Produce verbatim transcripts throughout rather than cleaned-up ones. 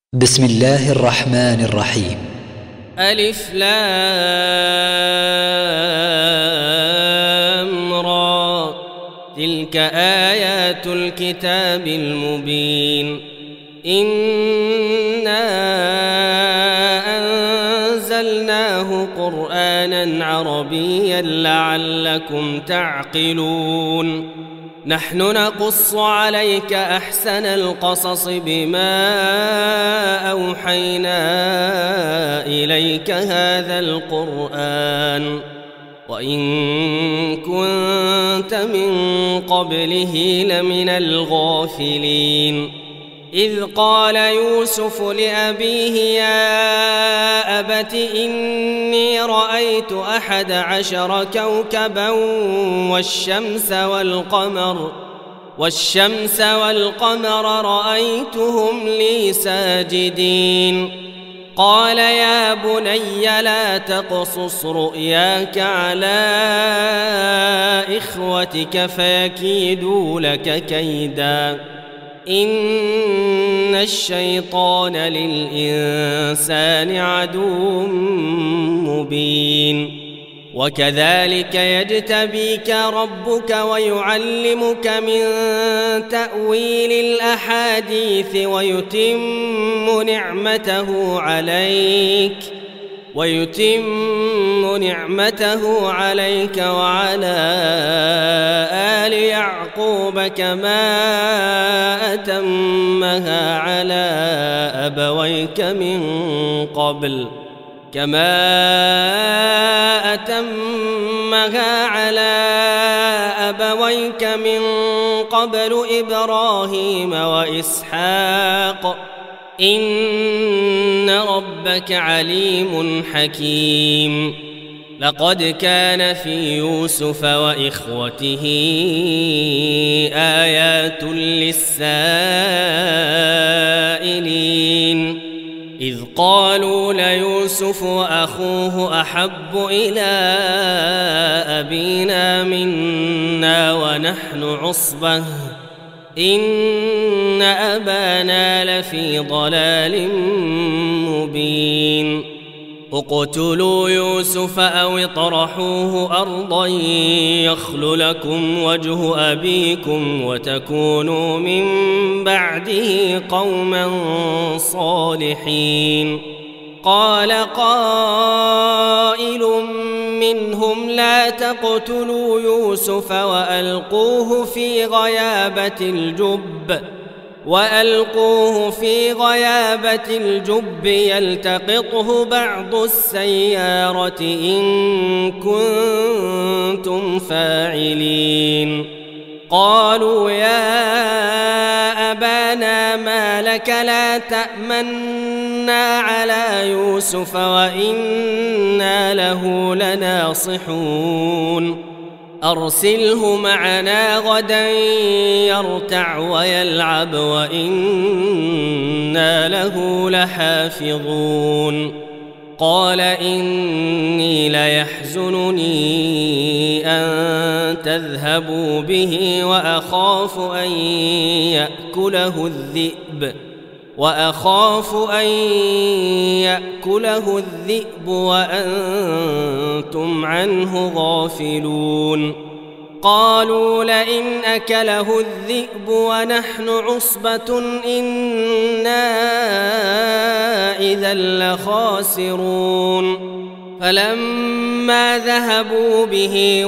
بسم الله الرحمن الرحيم. ألف لام را، تلك آيات الكتاب المبين. إنا أنزلناه قرآنا عربيا لعلكم تعقلون. نحن نقص عليك أحسن القصص بما أوحينا إليك هذا القرآن وإن كنت من قبله لمن الغافلين. إذ قال يوسف لأبيه يا أبت إني رأيت أحد عشر كوكبا والشمس والقمر والشمس والقمر رأيتهم لي ساجدين. قال يا بني لا تقصص رؤياك على إخوتك فيكيدوا لك كيدا إن الشيطان للإنسان عدو مبين. وكذلك يجتبيك ربك ويعلمك من تأويل الأحاديث ويتم نعمته عليك ويتم نعمته عليك وعلى آل يعقوب كما أتمها على أبويك من قبل كما أتمها على أبويك من قبل إبراهيم وإسحاق إن ربك عليم حكيم. لقد كان في يوسف وإخوته آيات للسائلين إذ قالوا ليوسف وأخوه أحب إلى أبينا منا ونحن عصبة إن أبانا لفي ضلال مبين. اقتلوا يوسف أو اطرحوه أرضا يخل لكم وجه أبيكم وتكونوا من بعده قوما صالحين. قال قائل منهم لا تقتلوا يوسف وألقوه في غيابة الجب وألقوه في غيابة الجب يلتقطه بعض السيارة إن كنتم فاعلين. قالوا يا أبانا ما لك لا تأمنا على يوسف وإنا له لناصحون أرسله معنا غدا يرتع ويلعب وإنا له لحافظون. قال إني ليحزنني أن تذهبوا به وأخاف أن يأكله الذئب وأخاف أن يأكله الذئب وأنتم عنه غافلون. قالوا لئن أكله الذئب ونحن عصبة إنا إذا لخاسرون. فلما ذهبوا به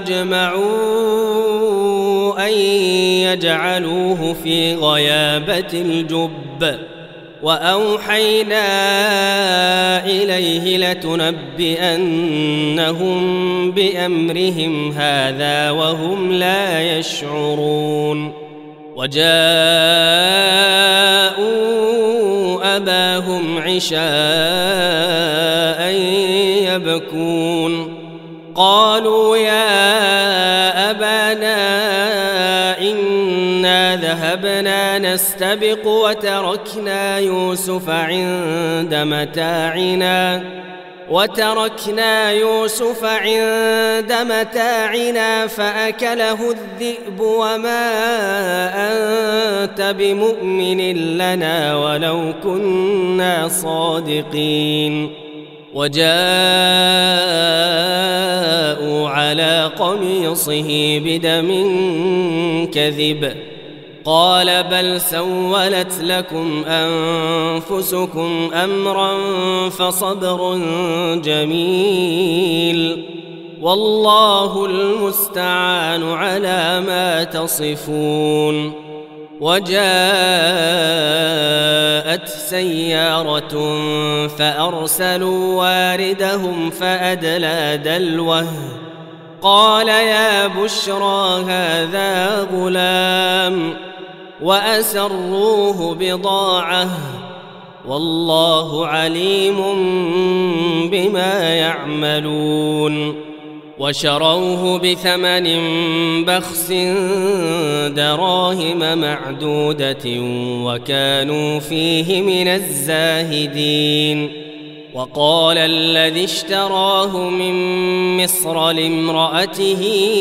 وأجمعوا أن يجعلوه في غيابة الجب وأوحينا إليه لتنبئنهم بأمرهم هذا وهم لا يشعرون. وجاءوا أباهم عشاء يبكون. قالوا يا أبانا إنا ذهبنا نستبق وتركنا يوسف عند متاعنا وتركنا يوسف عند متاعنا فأكله الذئب وما أنت بمؤمن لنا ولو كنا صادقين وجاءوا على قميصه بدم كذب قال بل سولت لكم أنفسكم أمرا فصبر جميل والله المستعان على ما تصفون. وجاءت سيارة فأرسلوا واردهم فأدلى دلوه قال يا بشرى هذا غلام وأسروه بضاعة والله عليم بما يعملون. وشروه بثمن بخس دراهم معدودة وكانوا فيه من الزاهدين. وقال الذي اشتراه من مصر لامرأته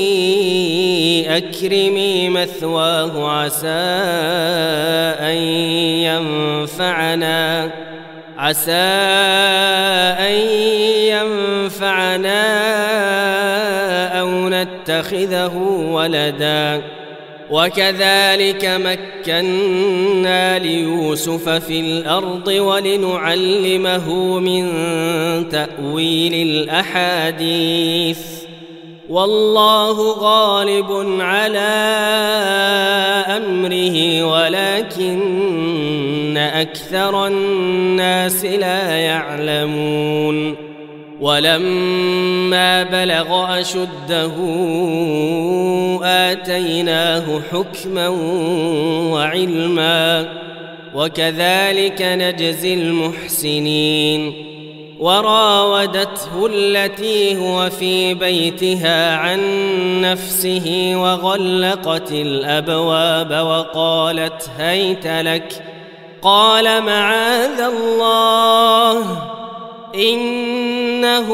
أكرمي مثواه عسى أن ينفعنا عسى أن ينفعنا أو نتخذه ولدا وكذلك مكنا ليوسف في الأرض ولنعلمه من تأويل الأحاديث والله غالب على أمره ولكن أكثر الناس لا يعلمون. ولما بلغ أشده آتيناه حكما وعلما وكذلك نجزي المحسنين. وراودته التي هو في بيتها عن نفسه وغلقت الأبواب وقالت هيت لك قال معاذ الله إنه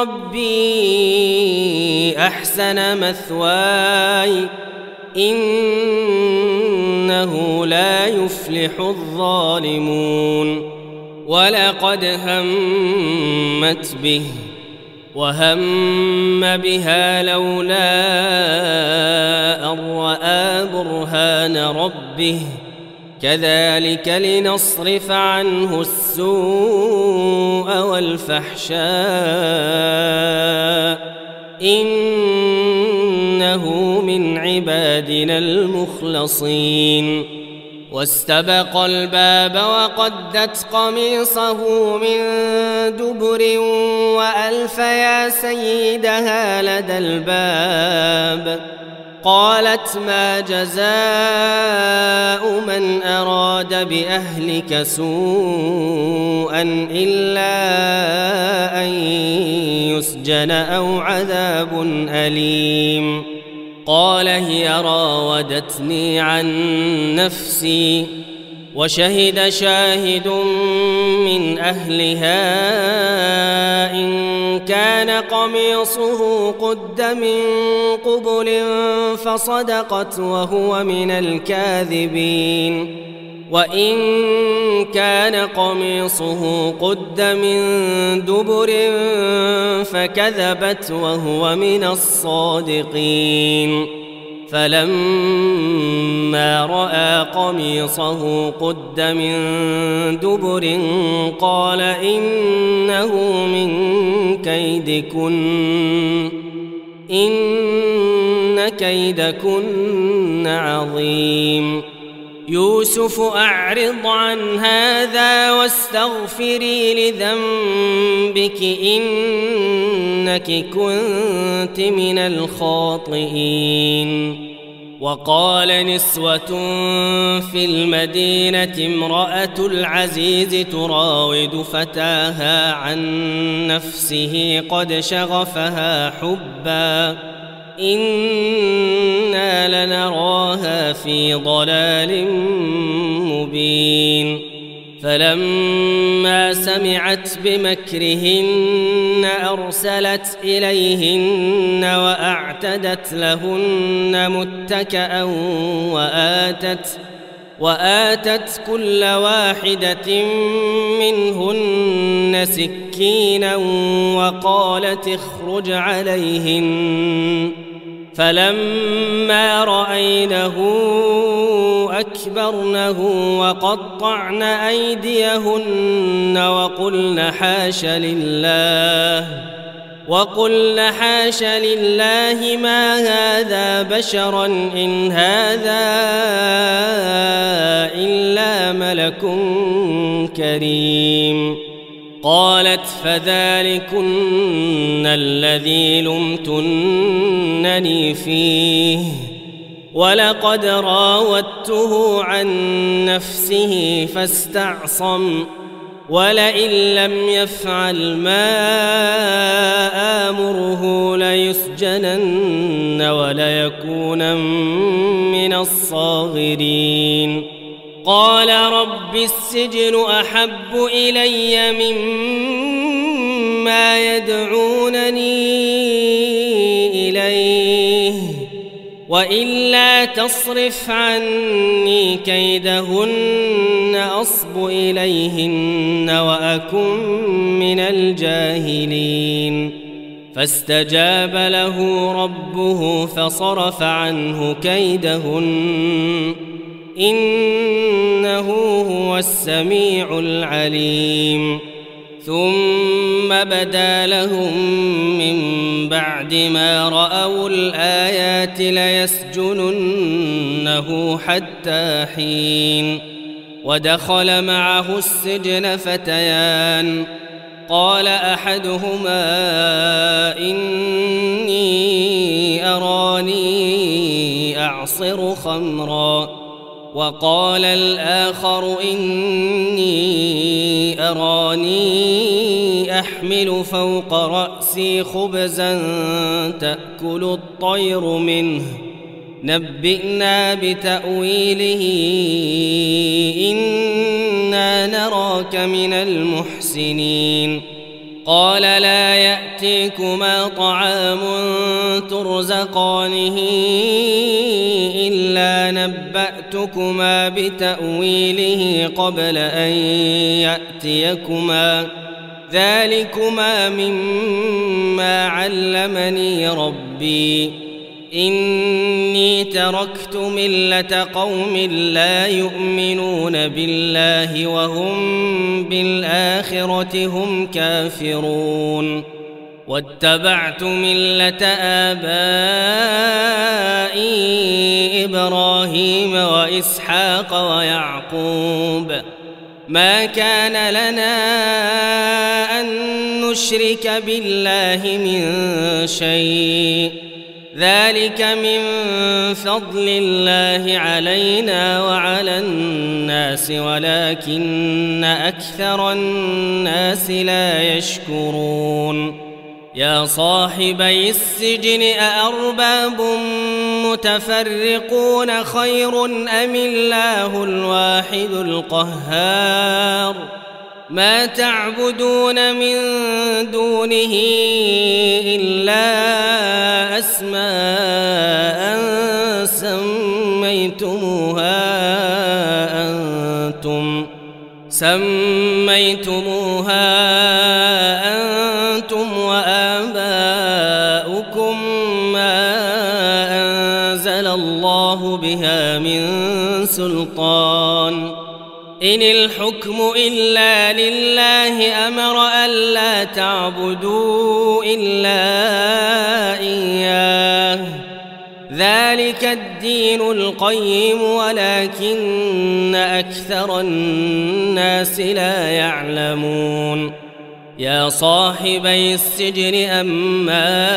ربي أحسن مثواي إنه لا يفلح الظالمون. ولقد همت به وهم بها لولا أن رأى برهان ربه كذلك لنصرف عنه السوء والفحشاء إنه من عبادنا المخلصين. واستبق الباب وقدت قميصه من دبر وألف يا سيدها لدى الباب قالت ما جزاء من أراد بأهلك سوءا إلا أن يسجن أو عذاب أليم. قال هي راودتني عن نفسي وشهد شاهد من أهلها إن كان قميصه قد من قبل فصدقت وهو من الكاذبين وإن كان قميصه قد من دبر فكذبت وهو من الصادقين. فلما رأى قميصه قد من دبر قال إنه من كيدكن إن كيدكن عظيم. يوسف أعرض عن هذا واستغفري لذنبك إنك كنت من الخاطئين. وقال نسوة في المدينة امرأة العزيز تراود فتاها عن نفسه قد شغفها حبا إنا لنراها في ضلال مبين. فلما سمعت بمكرهن أرسلت إليهن وأعتدت لهن متكأ وآتت وآتت كل واحدة منهن سكينا وقالت اخرج عليهن فلما رأينه أكبرنه وقطعن أيديهن وقلن حاش لله وقلن حاش لله ما هذا بشرا إن هذا إلا ملك كريم. قالت فذلكن الذي لمتنني فيه ولقد راودته عن نفسه فاستعصم ولئن لم يفعل ما آمره ليسجنن وليكونن من الصاغرين. قال رب السجن أحب إلي مما يدعونني إليه وإلا تصرف عني كيدهن أصب إليهن وأكن من الجاهلين. فاستجاب له ربه فصرف عنه كيدهن إنه هو السميع العليم. ثم بدا لهم من بعد ما رأوا الآيات ليسجننه حتى حين. ودخل معه السجن فتيان قال أحدهما إني أراني أعصر خمرا وقال الآخر إني أراني أحمل فوق رأسي خبزا تأكل الطير منه نبئنا بتأويله إنا نراك من المحسنين. قال لا يأتيكما طعام ترزقانه إلا نبأتكما بتأويله قبل أن يأتيكما ذلكما مما علمني ربي إني تركت ملة قوم لا يؤمنون بالله وهم بالآخرة هم كافرون واتبعت ملة آبائي إبراهيم وإسحاق ويعقوب ما كان لنا أن نشرك بالله من شيء ذلك من فضل الله علينا وعلى الناس ولكن أكثر الناس لا يشكرون. يا صاحبي السجن أأرباب متفرقون خير أم الله الواحد القهار ما تعبدون من دونه إلا أسماء سميتموها أنتم سميتموها أنتم وآباؤكم ما أنزل الله بها من سلطان إن الحكم إلا لله أمر ألا تعبدوا إلا إياه ذلك الدين القيم ولكن أكثر الناس لا يعلمون. يا صاحبي السجن أما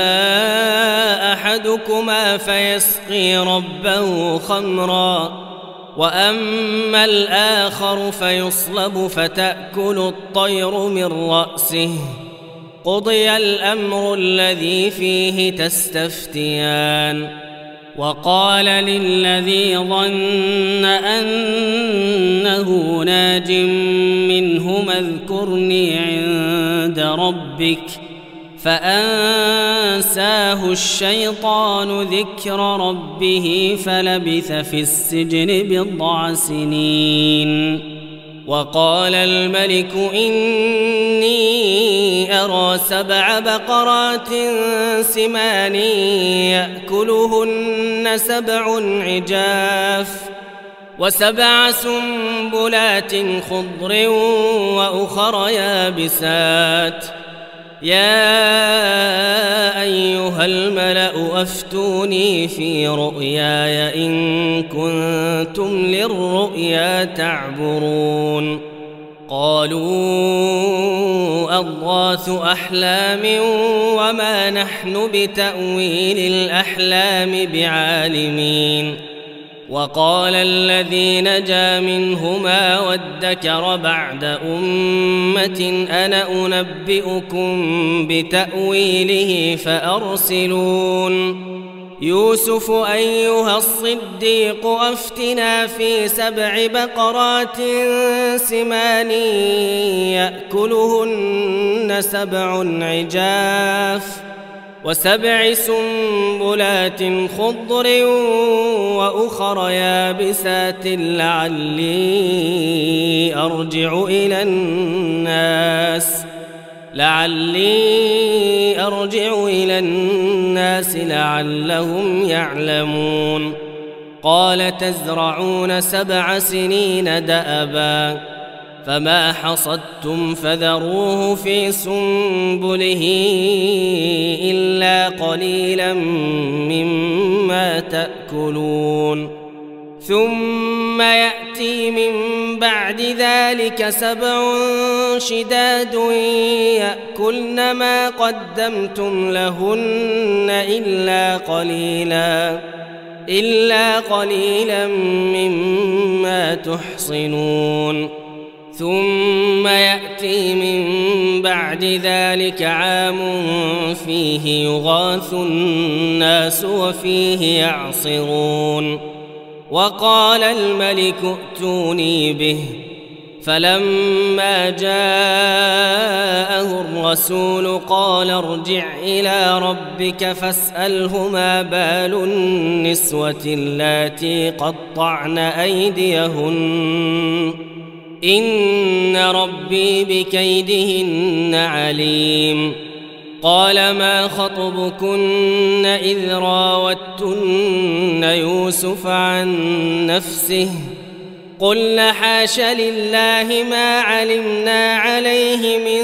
أحدكما فيسقي ربه خمرا وأما الآخر فيصلب فتأكل الطير من رأسه قضي الأمر الذي فيه تستفتيان وقال للذي ظن أنه ناج منه اذكرني عند ربك فأنساه الشيطان ذكر ربه فلبث في السجن بضع سنين. وقال الملك إني أرى سبع بقرات سمان يأكلهن سبع عجاف وسبع سنبلات خضر وأخر يابسات يا أيها الملأ أفتوني في رؤياي إن كنتم للرؤيا تعبرون. قالوا أضغاث أحلام وما نحن بتأويل الأحلام بعالمين. وقال الذي نجا منهما وادكر بعد أمة أنا أنبئكم بتأويله فأرسلون. يوسف أيها الصديق أفتنا في سبع بقرات سمان يأكلهن سبع عجاف وسبع سنبلات خضر وأخر يابسات لعلي أرجع إلى الناس لعلي أرجع إلى الناس لعلهم يعلمون. قال تزرعون سبع سنين دأبا فما حصدتم فذروه في سنبله إلا قليلا مما تأكلون. ثم يأتي من بعد ذلك سبع شداد يأكلن ما قدمتم لهن إلا قليلا إلا قليلا مما تحصنون. ثم يأتي من بعد ذلك عام فيه يغاث الناس وفيه يعصرون. وقال الملك ائتوني به فلما جاءه الرسول قال ارجع إلى ربك فاسأله ما بال النسوة اللاتي قطعن أيديهن إن ربي بكيدهن عليم. قال ما خطبكن إذ راوتن يوسف عن نفسه قلنا حاش لله ما علمنا عليه من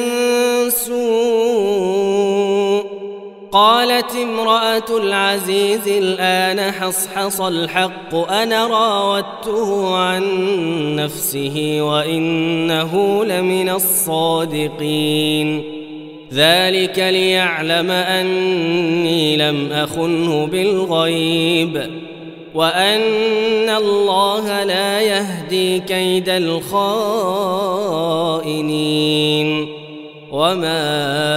سوء. قالت امرأة العزيز الآن حصحص الحق أنا راودته عن نفسه وإنه لمن الصادقين. ذلك ليعلم أني لم أخنه بالغيب وأن الله لا يهدي كيد الخائنين. وما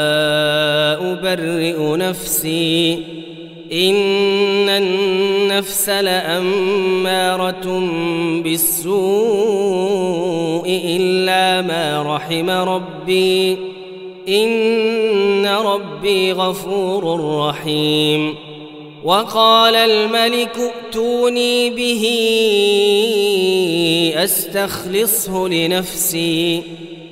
أبرئ نفسي إن النفس لأمارة بالسوء إلا ما رحم ربي إن ربي غفور رحيم. وقال الملك ائتوني به أستخلصه لنفسي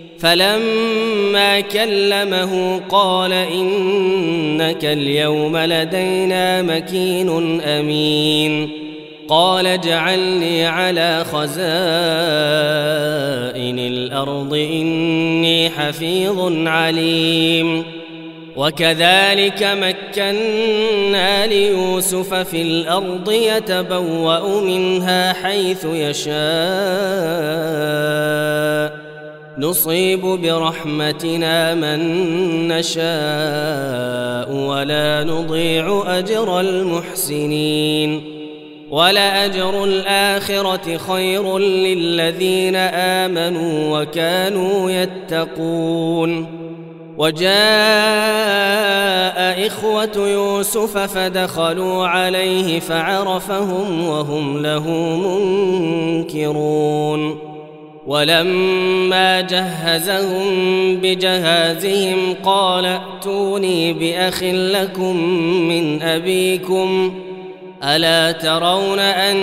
فلما كلمه قال إنك اليوم لدينا مكين أمين. قال اجعلني على خزائن الأرض إني حفيظ عليم. وكذلك مكنا ليوسف في الأرض يتبوأ منها حيث يشاء نصيب برحمتنا من نشاء ولا نضيع أجر المحسنين. ولأجر الآخرة خير للذين آمنوا وكانوا يتقون. وجاء إخوة يوسف فدخلوا عليه فعرفهم وهم له منكرون ولما جهزهم بجهازهم قال ائتوني بأخ لكم من أبيكم ألا ترون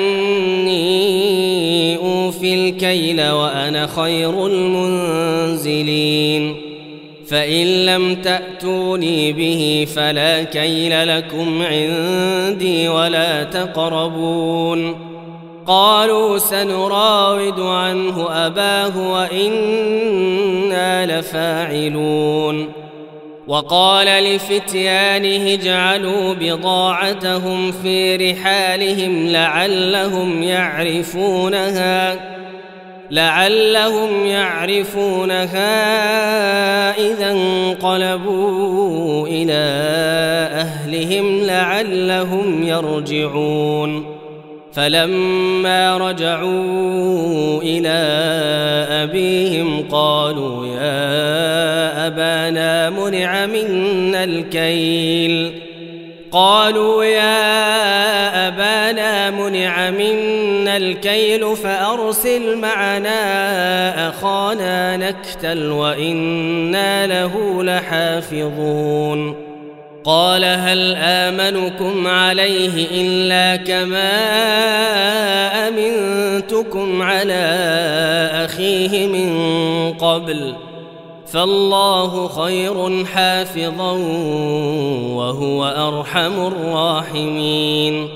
أني أوفي الكيل وأنا خير المنزلين فإن لم تأتوني به فلا كيل لكم عندي ولا تقربون قالوا سنراود عنه أباه وإنا لفاعلون وقال لفتيانه اجعلوا بضاعتهم في رحالهم لعلهم يعرفونها لعلهم يعرفونها إذا انقلبوا إلى أهلهم لعلهم يرجعون فلما رجعوا إلى أبيهم قالوا يا أبانا منع منا الكيل قالوا يا أبانا منع منا الكيل فأرسل معنا أخانا نكتل وإنا له لحافظون قال هل آمنكم عليه إلا كما أمنتكم على أخيه من قبل فالله خير حافظا وهو أرحم الراحمين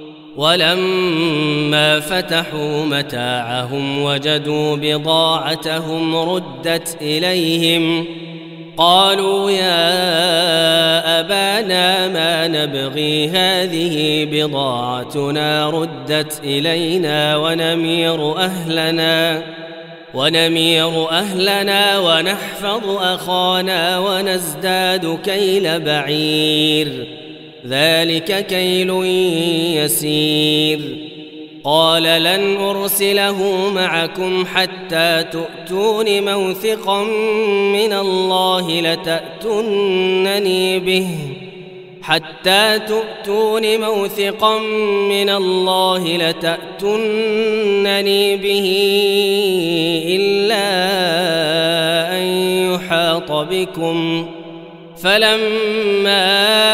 ولما فتحوا متاعهم وجدوا بضاعتهم ردت إليهم قالوا يا أبانا ما نبغي هذه بضاعتنا ردت إلينا ونمير أهلنا ونمير أهلنا ونحفظ أخانا ونزداد كيل بعير ذلك كيل يسير قال لن أرسله معكم حتى تؤتون موثقا من الله لتأتونني به حتى تؤتون موثقا من الله لتأتونني به إلا أن يحاط بكم فلما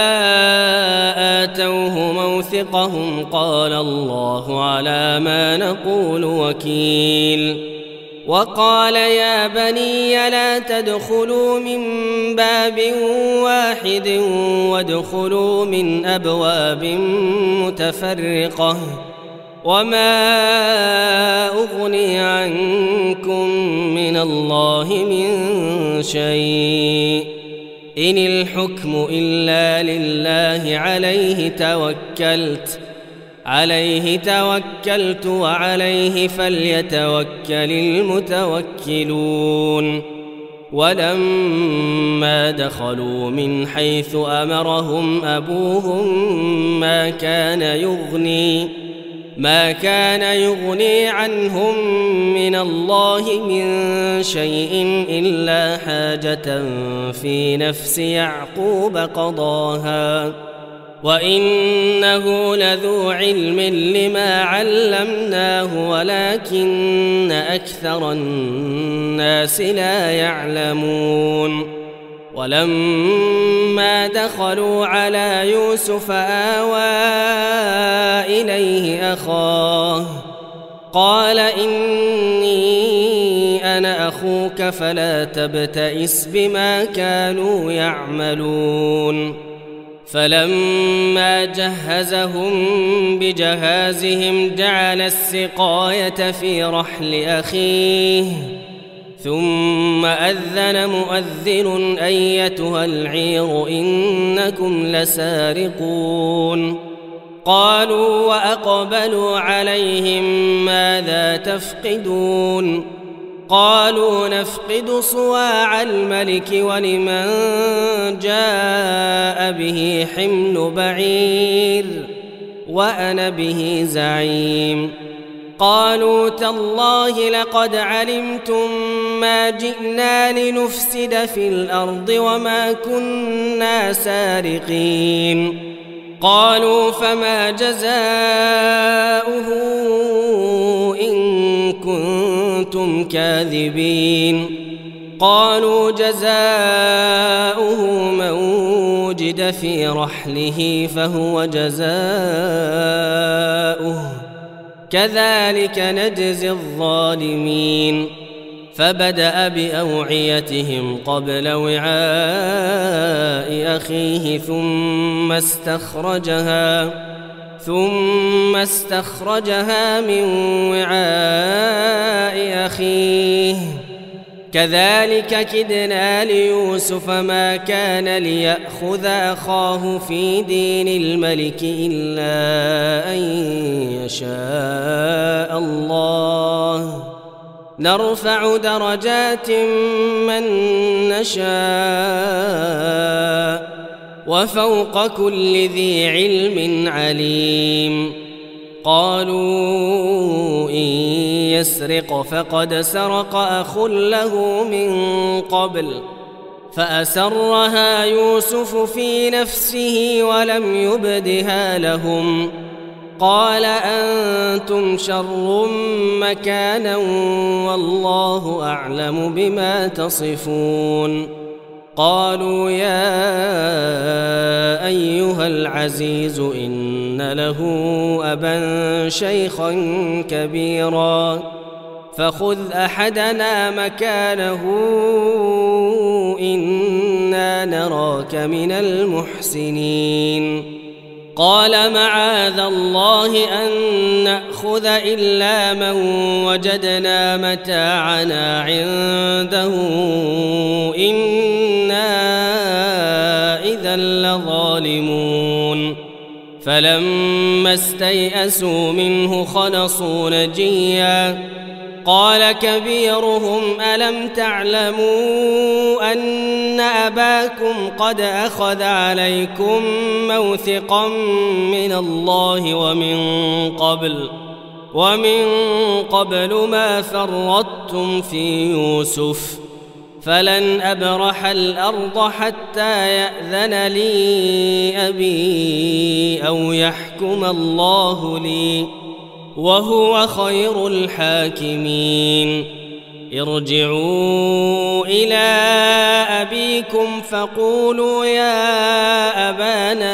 آتوه موثقهم قال الله على ما نقول وكيل وقال يا بني لا تدخلوا من باب واحد وادخلوا من أبواب متفرقة وما أغني عنكم من الله من شيء إن الحكم إلا لله عليه توكلت عليه توكلت وعليه فليتوكل المتوكلون ولما دخلوا من حيث أمرهم أبوهم ما كان يغني ما كان يغني عنهم من الله من شيء إلا حاجة في نفس يعقوب قضاها وإنه لذو علم لما علمناه ولكن أكثر الناس لا يعلمون ولما دخلوا على يوسف آوى إليه أخاه قال إني أنا أخوك فلا تبتئس بما كانوا يعملون فلما جهزهم بجهازهم جعل السقاية في رحل أخيه ثم أذن مؤذن أيتها العير إنكم لسارقون قالوا وأقبلوا عليهم ماذا تفقدون قالوا نفقد صواع الملك ولمن جاء به حمل بعير وأنا به زعيم قالوا تالله لقد علمتم ما جئنا لنفسد في الأرض وما كنا سارقين قالوا فما جزاؤه إن كنتم كاذبين قالوا جزاؤه من وجد في رحله فهو جزاؤه كذلك نجزي الظالمين فبدأ بأوعيتهم قبل وعاء أخيه ثم استخرجها ثم استخرجها من وعاء أخيه كذلك كدنا ليوسف ما كان ليأخذ أخاه في دين الملك إلا أن يشاء الله نرفع درجات من نشاء وفوق كل ذي علم عليم قالوا إن يسرق فقد سرق أخ له من قبل فأسرها يوسف في نفسه ولم يبدها لهم قال أنتم شر مكانا والله أعلم بما تصفون قالوا يا أيها العزيز إن له أبا شيخا كبيرا فخذ أحدنا مكانه إنا نراك من المحسنين قال معاذ الله أن نأخذ إلا من وجدنا متاعنا عنده إنا إذا لظالمون فلما استيئسوا منه خلصوا نجيا قال كبيرهم ألم تعلموا أن أباكم قد أخذ عليكم موثقا من الله ومن قبل ومن قبل ما فرطتم في يوسف فلن أبرح الأرض حتى يأذن لي أبي أو يحكم الله لي وهو خير الحاكمين ارجعوا إلى أبيكم فقولوا يا أبانا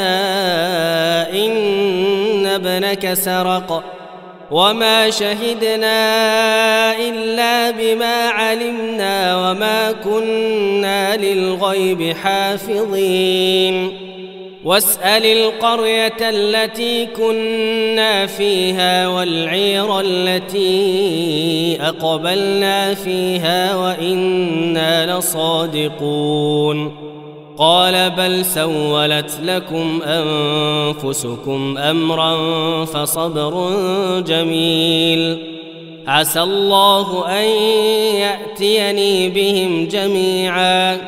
إن ابنك سرق وما شهدنا إلا بما علمنا وما كنا للغيب حافظين واسأل القرية التي كنا فيها والعير التي أقبلنا فيها وإنا لصادقون قال بل سولت لكم أنفسكم أمرا فصبر جميل عسى الله أن يأتيني بهم جميعا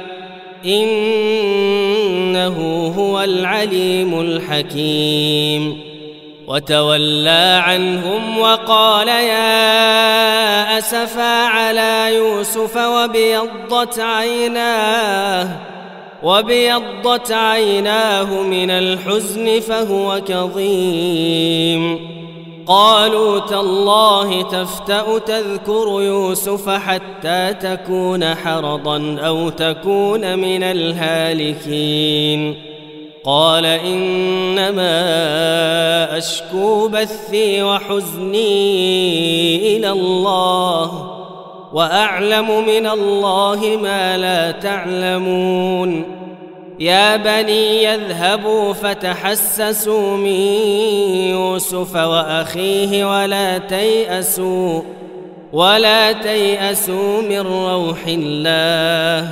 إنه هو العليم الحكيم وتولى عنهم وقال يا أسفا على يوسف وابيضت عيناه وابيضت عيناه من الحزن فهو كظيم قالوا تالله تفتأ تذكر يوسف حتى تكون حرضا أو تكون من الهالكين قال إنما أشكو بثي وحزني إلى الله وأعلم من الله ما لا تعلمون يا بني يذهبوا فتحسسوا من يوسف وأخيه ولا تيأسوا ولا تيأسوا من روح الله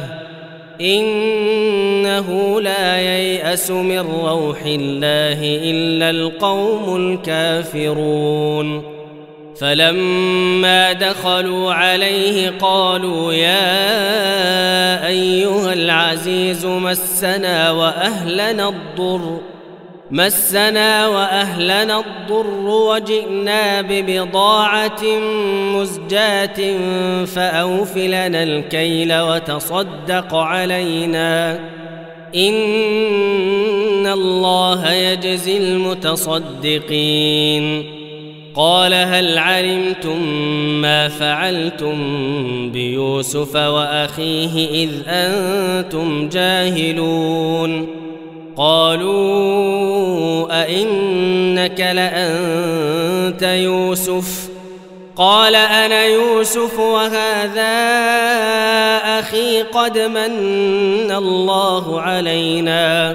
إنه لا ييأس من روح الله إلا القوم الكافرون فلما دخلوا عليه قالوا يا أيها العزيز مسنا وأهلنا الضر مسنا وأهلنا الضر وجئنا ببضاعة مزجاة فأوف لنا الكيل وتصدق علينا إن الله يجزي المتصدقين قال هل علمتم ما فعلتم بيوسف وأخيه إذ أنتم جاهلون قالوا أئنك لأنت يوسف قال أنا يوسف وهذا أخي قد من الله علينا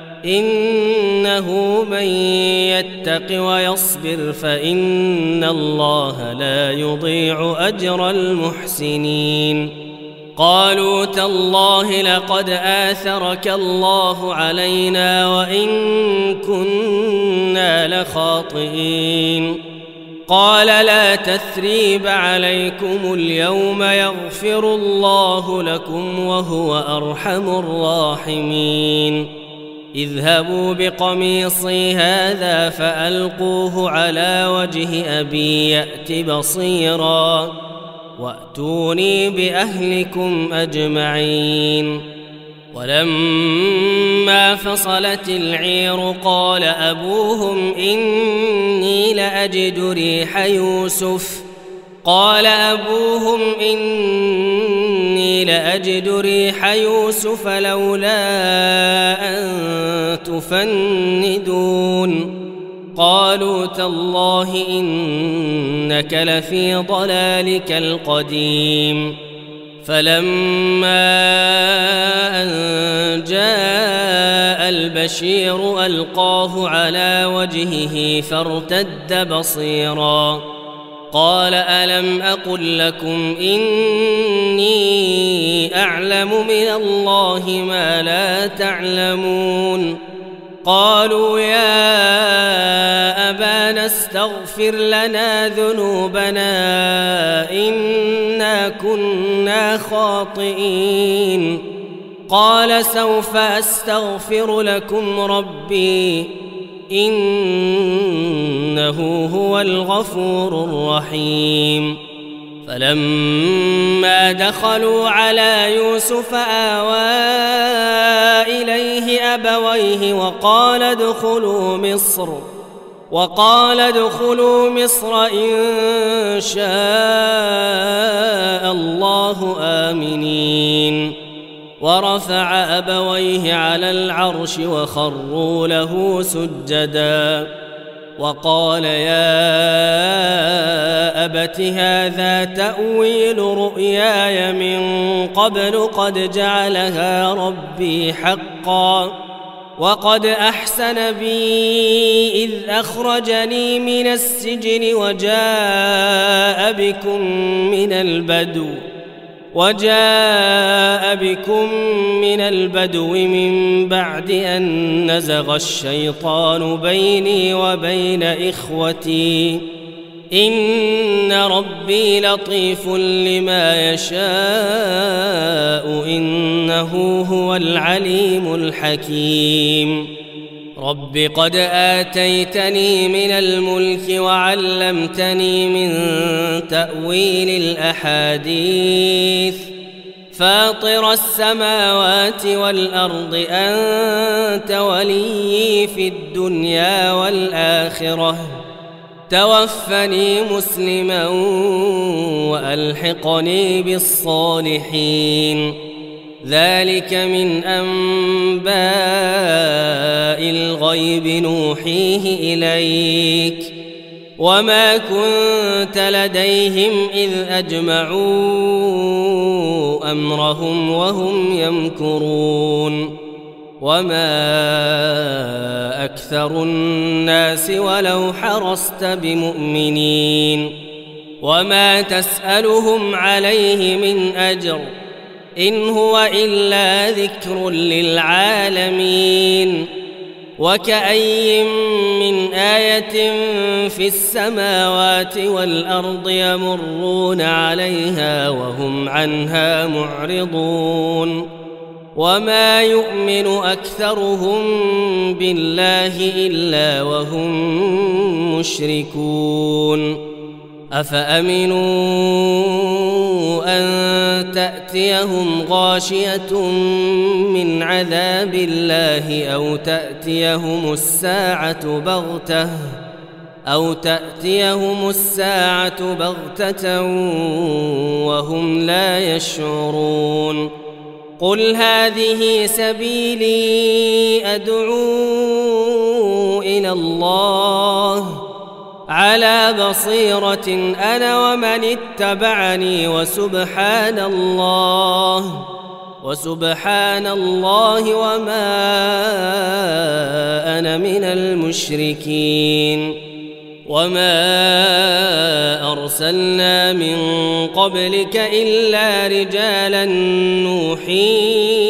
إنه من يتق ويصبر فإن الله لا يضيع أجر المحسنين قالوا تالله لقد آثرك الله علينا وإن كنا لخاطئين قال لا تثريب عليكم اليوم يغفر الله لكم وهو أرحم الراحمين اذهبوا بقميصي هذا فألقوه على وجه أبي يأت بصيرا وأتوني بأهلكم أجمعين ولما فصلت العير قال أبوهم إني لأجد ريح يوسف قال أبوهم إني لأجد ريح يوسف لولا أن تفندون قالوا تالله إنك لفي ضلالك القديم فلما أن جاء البشير ألقاه على وجهه فارتد بصيرا قال ألم أقل لكم إني أعلم من الله ما لا تعلمون قالوا يا أبانا استغفر لنا ذنوبنا إنا كنا خاطئين قال سوف أستغفر لكم ربي إنه هو الغفور الرحيم فلما دخلوا على يوسف آوى إليه أبويه وقال ادخلوا مصر وقال ادخلوا مصر إن شاء الله آمنين ورفع أبويه على العرش وخروا له سجدا وقال يا أبت هذا تأويل رؤياي من قبل قد جعلها ربي حقا وقد أحسن بي إذ أخرجني من السجن وجاء بكم من البدو وجاء بكم من البدو من بعد أن نزغ الشيطان بيني وبين إخوتي إن ربي لطيف لما يشاء إنه هو العليم الحكيم رب قد آتيتني من الملك وعلمتني من تأويل الأحاديث فاطر السماوات والأرض أنت وليي في الدنيا والآخرة توفني مسلما وألحقني بالصالحين ذلك من أنباء الغيب نوحيه إليك وما كنت لديهم إذ أجمعوا أمرهم وهم يمكرون وما أكثر الناس ولو حرصت بمؤمنين وما تسألهم عليه من أجر إن هو إلا ذكر للعالمين وكأي من آية في السماوات والأرض يمرون عليها وهم عنها معرضون وما يؤمن أكثرهم بالله إلا وهم مشركون أفأمنوا أن تأتيهم غاشية من عذاب الله أو تأتيهم الساعة بغتة أو تأتيهم الساعة بغتة وهم لا يشعرون قل هذه سبيلي أدعو إلى الله على بصيرة أنا ومن اتبعني وسبحان الله وسبحان الله وما أنا من المشركين وما أرسلنا من قبلك إلا رجالا نوحي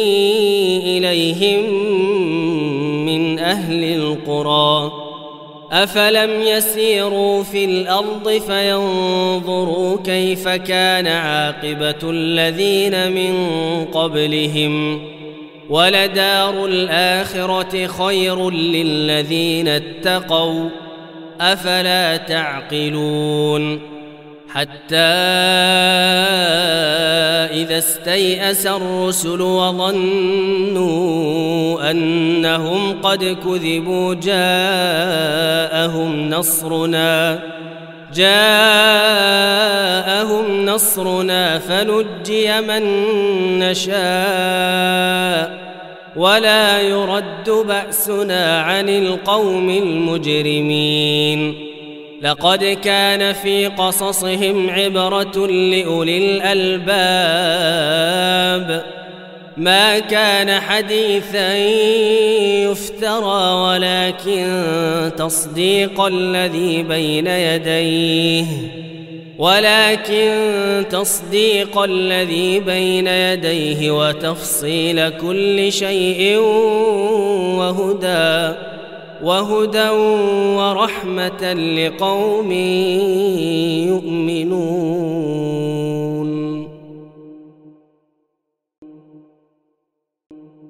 إليهم من أهل القرى أفلم يسيروا في الأرض فينظروا كيف كان عاقبة الذين من قبلهم ولدار الآخرة خير للذين اتقوا أفلا تعقلون حتى إذا استيأس الرسل وظنوا أنهم قد كذبوا جاءهم نصرنا جاءهم نصرنا فنجي من نشاء ولا يرد بأسنا عن القوم المجرمين لقد كان في قصصهم عبرة لأولي الألباب ما كان حديثا يفترى ولكن تصديق الذي بين يديه ولكن تصديق الذي بين يديه وتفصيل كل شيء وهدى وهدى ورحمة لقوم يؤمنون